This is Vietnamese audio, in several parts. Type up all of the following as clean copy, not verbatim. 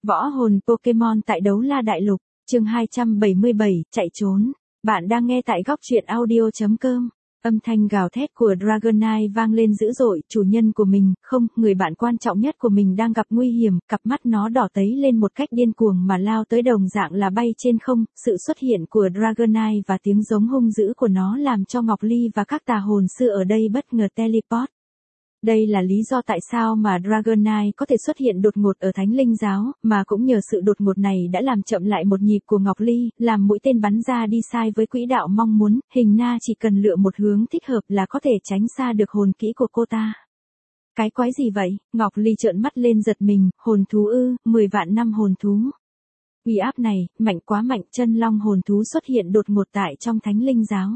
Võ hồn Pokemon tại Đấu La Đại Lục, chương 277, chạy trốn. Bạn đang nghe tại góc truyện audio.com. Âm thanh gào thét của Dragonite vang lên dữ dội, chủ nhân của mình, không, người bạn quan trọng nhất của mình đang gặp nguy hiểm, cặp mắt nó đỏ tấy lên một cách điên cuồng mà lao tới đồng dạng là bay trên không, sự xuất hiện của Dragonite và tiếng giống hung dữ của nó làm cho Ngọc Ly và các tà hồn sư ở đây bất ngờ teleport. Đây là lý do tại sao mà Dragonite có thể xuất hiện đột ngột ở Thánh Linh Giáo, mà cũng nhờ sự đột ngột này đã làm chậm lại một nhịp của Ngọc Ly, làm mũi tên bắn ra đi sai với quỹ đạo mong muốn, Hình Na chỉ cần lựa một hướng thích hợp là có thể tránh xa được hồn kỹ của cô ta. Cái quái gì vậy? Ngọc Ly trợn mắt lên giật mình, hồn thú ư, 10 vạn năm hồn thú. Uy áp này, mạnh quá mạnh, chân long hồn thú xuất hiện đột ngột tại trong Thánh Linh Giáo.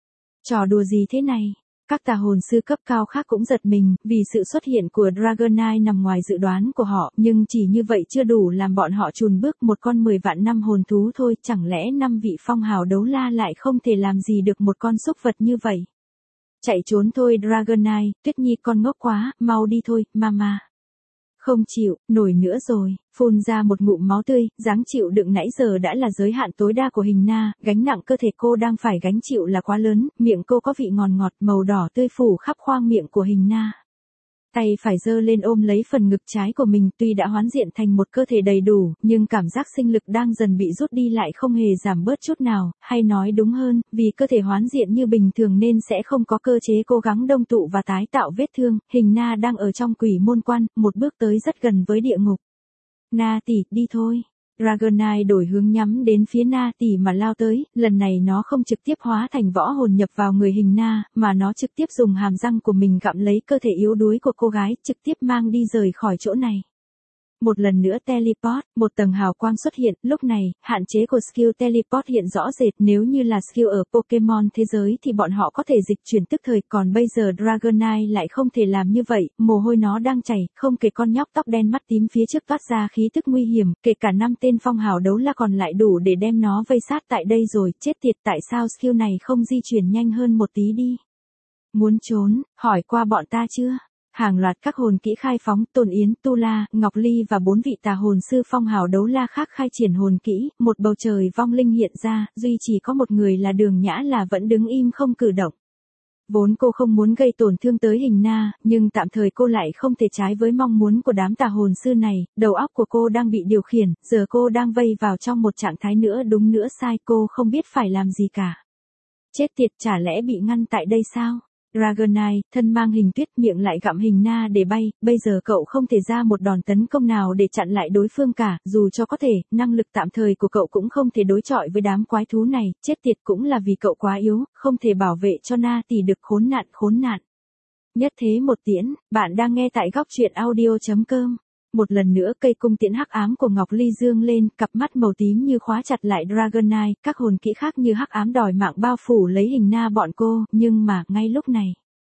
Trò đùa gì thế này? Các tà hồn sư cấp cao khác cũng giật mình, vì sự xuất hiện của Dragonite nằm ngoài dự đoán của họ, nhưng chỉ như vậy chưa đủ làm bọn họ chùn bước một con 10 vạn năm hồn thú thôi, chẳng lẽ 5 vị phong hào đấu la lại không thể làm gì được một con súc vật như vậy. Chạy trốn thôi Dragonite, Tuyết Nhi con ngốc quá, mau đi thôi, mama. Không chịu, nổi nữa rồi, phun ra một ngụm máu tươi, dáng chịu đựng nãy giờ đã là giới hạn tối đa của Hình Na, gánh nặng cơ thể cô đang phải gánh chịu là quá lớn, miệng cô có vị ngọt ngọt màu đỏ tươi phủ khắp khoang miệng của Hình Na. Tay phải giơ lên ôm lấy phần ngực trái của mình, tuy đã hoán diện thành một cơ thể đầy đủ, nhưng cảm giác sinh lực đang dần bị rút đi lại không hề giảm bớt chút nào, hay nói đúng hơn, vì cơ thể hoán diện như bình thường nên sẽ không có cơ chế cố gắng đông tụ và tái tạo vết thương. Hình Na đang ở trong quỷ môn quan, một bước tới rất gần với địa ngục. Na tỷ, đi thôi. Dragonite đổi hướng nhắm đến phía Na tỷ mà lao tới, lần này nó không trực tiếp hóa thành võ hồn nhập vào người Hình Na, mà nó trực tiếp dùng hàm răng của mình gặm lấy cơ thể yếu đuối của cô gái, trực tiếp mang đi rời khỏi chỗ này. Một lần nữa teleport, một tầng hào quang xuất hiện, lúc này, hạn chế của skill teleport hiện rõ rệt, nếu như là skill ở Pokemon thế giới thì bọn họ có thể dịch chuyển tức thời, còn bây giờ Dragonite lại không thể làm như vậy, mồ hôi nó đang chảy, không kể con nhóc tóc đen mắt tím phía trước toát ra khí tức nguy hiểm, kể cả 5 tên phong hào đấu la còn lại đủ để đem nó vây sát tại đây rồi, chết tiệt, tại sao skill này không di chuyển nhanh hơn một tí đi? Muốn trốn, hỏi qua bọn ta chưa? Hàng loạt các hồn kỹ khai phóng, Tôn Yến, Tu La, Ngọc Ly và 4 vị tà hồn sư phong hào đấu la khác khai triển hồn kỹ, một bầu trời vong linh hiện ra, duy chỉ có một người là Đường Nhã là vẫn đứng im không cử động. Vốn cô không muốn gây tổn thương tới Hình Na, nhưng tạm thời cô lại không thể trái với mong muốn của đám tà hồn sư này, đầu óc của cô đang bị điều khiển, giờ cô đang vây vào trong một trạng thái nữa đúng nữa sai, cô không biết phải làm gì cả. Chết tiệt, chả lẽ bị ngăn tại đây sao? Dragonite, thân mang hình tuyết, miệng lại gặm Hình Na để bay, bây giờ cậu không thể ra một đòn tấn công nào để chặn lại đối phương cả, dù cho có thể, năng lực tạm thời của cậu cũng không thể đối chọi với đám quái thú này, chết tiệt, cũng là vì cậu quá yếu, không thể bảo vệ cho Na tỷ được, khốn nạn. Nhất thế một tiễn, bạn đang nghe tại góc truyện audio.com. Một lần nữa cây cung tiễn hắc ám của Ngọc Ly dương lên, cặp mắt màu tím như khóa chặt lại Dragonite, các hồn kỹ khác như hắc ám đòi mạng bao phủ lấy Hình Na bọn cô, nhưng mà, ngay lúc này.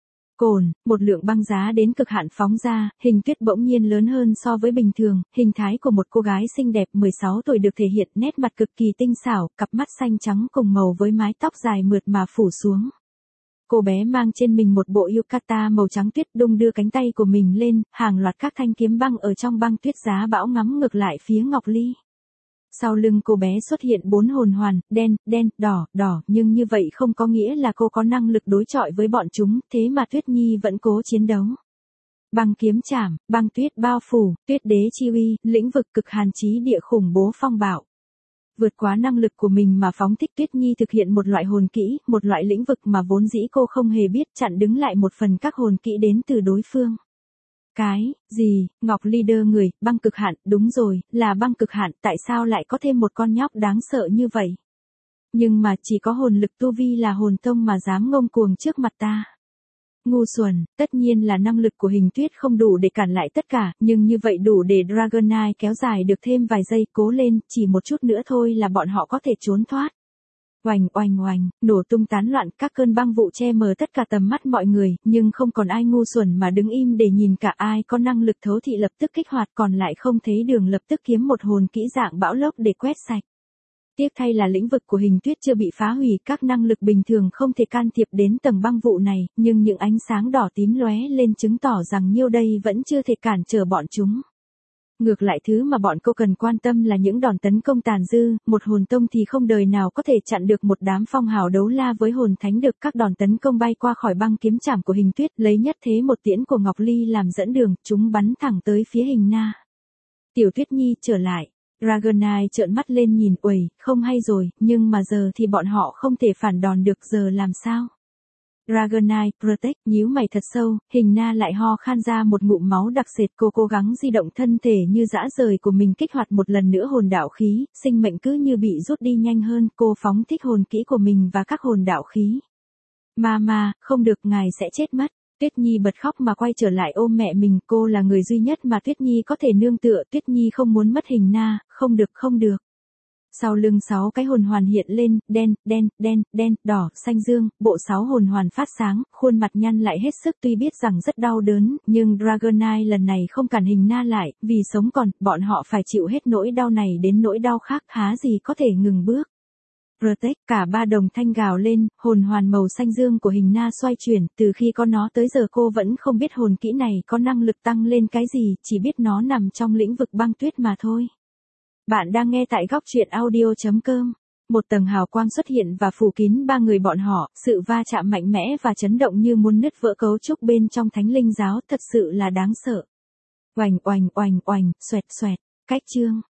Cồn, một lượng băng giá đến cực hạn phóng ra, hình tuyết bỗng nhiên lớn hơn so với bình thường, hình thái của một cô gái xinh đẹp 16 tuổi được thể hiện, nét mặt cực kỳ tinh xảo, cặp mắt xanh trắng cùng màu với mái tóc dài mượt mà phủ xuống. Cô bé mang trên mình một bộ yukata màu trắng tuyết, đung đưa cánh tay của mình lên, hàng loạt các thanh kiếm băng ở trong băng tuyết giá bão ngắm ngược lại phía Ngọc Ly. Sau lưng cô bé xuất hiện 4 hồn hoàn, đen, đỏ, nhưng như vậy không có nghĩa là cô có năng lực đối chọi với bọn chúng, thế mà Tuyết Nhi vẫn cố chiến đấu. Băng kiếm chảm, băng tuyết bao phủ, tuyết đế chi uy, lĩnh vực cực hàn chí địa khủng bố phong bạo. Vượt quá năng lực của mình mà phóng thích, Tuyết Nhi thực hiện một loại hồn kỹ, một loại lĩnh vực mà vốn dĩ cô không hề biết, chặn đứng lại một phần các hồn kỹ đến từ đối phương. Cái gì? Ngọc Ly đơ người, băng cực hạn, đúng rồi, là băng cực hạn, tại sao lại có thêm một con nhóc đáng sợ như vậy? Nhưng mà chỉ có hồn lực tu vi là hồn tông mà dám ngông cuồng trước mặt ta. Ngu xuẩn, tất nhiên là năng lực của Hình Tuyết không đủ để cản lại tất cả, nhưng như vậy đủ để Dragonite kéo dài được thêm vài giây, cố lên, chỉ một chút nữa thôi là bọn họ có thể trốn thoát. Oành, nổ tung tán loạn, các cơn băng vụ che mờ tất cả tầm mắt mọi người, nhưng không còn ai ngu xuẩn mà đứng im để nhìn cả, ai có năng lực thấu thị lập tức kích hoạt, còn lại không thấy đường lập tức kiếm một hồn kỹ dạng bão lốc để quét sạch. Tiếc thay là lĩnh vực của Hình Tuyết chưa bị phá hủy, các năng lực bình thường không thể can thiệp đến tầng băng vụ này, nhưng những ánh sáng đỏ tím lóe lên chứng tỏ rằng nhiêu đây vẫn chưa thể cản trở bọn chúng. Ngược lại thứ mà bọn cô cần quan tâm là những đòn tấn công tàn dư, một hồn tông thì không đời nào có thể chặn được một đám phong hào đấu la với hồn thánh được các đòn tấn công bay qua khỏi băng kiếm chảm của Hình Tuyết, lấy nhất thế một tiễn của Ngọc Ly làm dẫn đường, chúng bắn thẳng tới phía Hình Na. Tiểu Tuyết Nhi trở lại. Dragonite trợn mắt lên nhìn, uầy, không hay rồi, nhưng mà giờ thì bọn họ không thể phản đòn được, giờ làm sao? Dragonite, Protect, nhíu mày thật sâu, Hình Na lại ho khan ra một ngụm máu đặc sệt, cô cố gắng di động thân thể như dã rời của mình, kích hoạt một lần nữa hồn đạo khí, sinh mệnh cứ như bị rút đi nhanh hơn, cô phóng thích hồn kỹ của mình và các hồn đạo khí. Mama, không được, ngài sẽ chết mất. Tuyết Nhi bật khóc mà quay trở lại ôm mẹ mình, cô là người duy nhất mà Tuyết Nhi có thể nương tựa, Tuyết Nhi không muốn mất Hình Na, không được không được. Sau lưng 6 cái hồn hoàn hiện lên, đen, đỏ, xanh dương, bộ 6 hồn hoàn phát sáng, khuôn mặt nhăn lại hết sức, tuy biết rằng rất đau đớn, nhưng Dragonite lần này không cản Hình Na lại, vì sống còn, bọn họ phải chịu hết nỗi đau này đến nỗi đau khác, há gì có thể ngừng bước. Protect, cả ba đồng thanh gào lên, hồn hoàn màu xanh dương của Hình Na xoay chuyển, từ khi có nó tới giờ cô vẫn không biết hồn kỹ này có năng lực tăng lên cái gì, chỉ biết nó nằm trong lĩnh vực băng tuyết mà thôi. Bạn đang nghe tại góc truyện audio.com. Một tầng hào quang xuất hiện và phủ kín ba người bọn họ, sự va chạm mạnh mẽ và chấn động như muốn nứt vỡ cấu trúc bên trong thánh linh giáo, thật sự là đáng sợ. Oành, xoẹt, cách chương.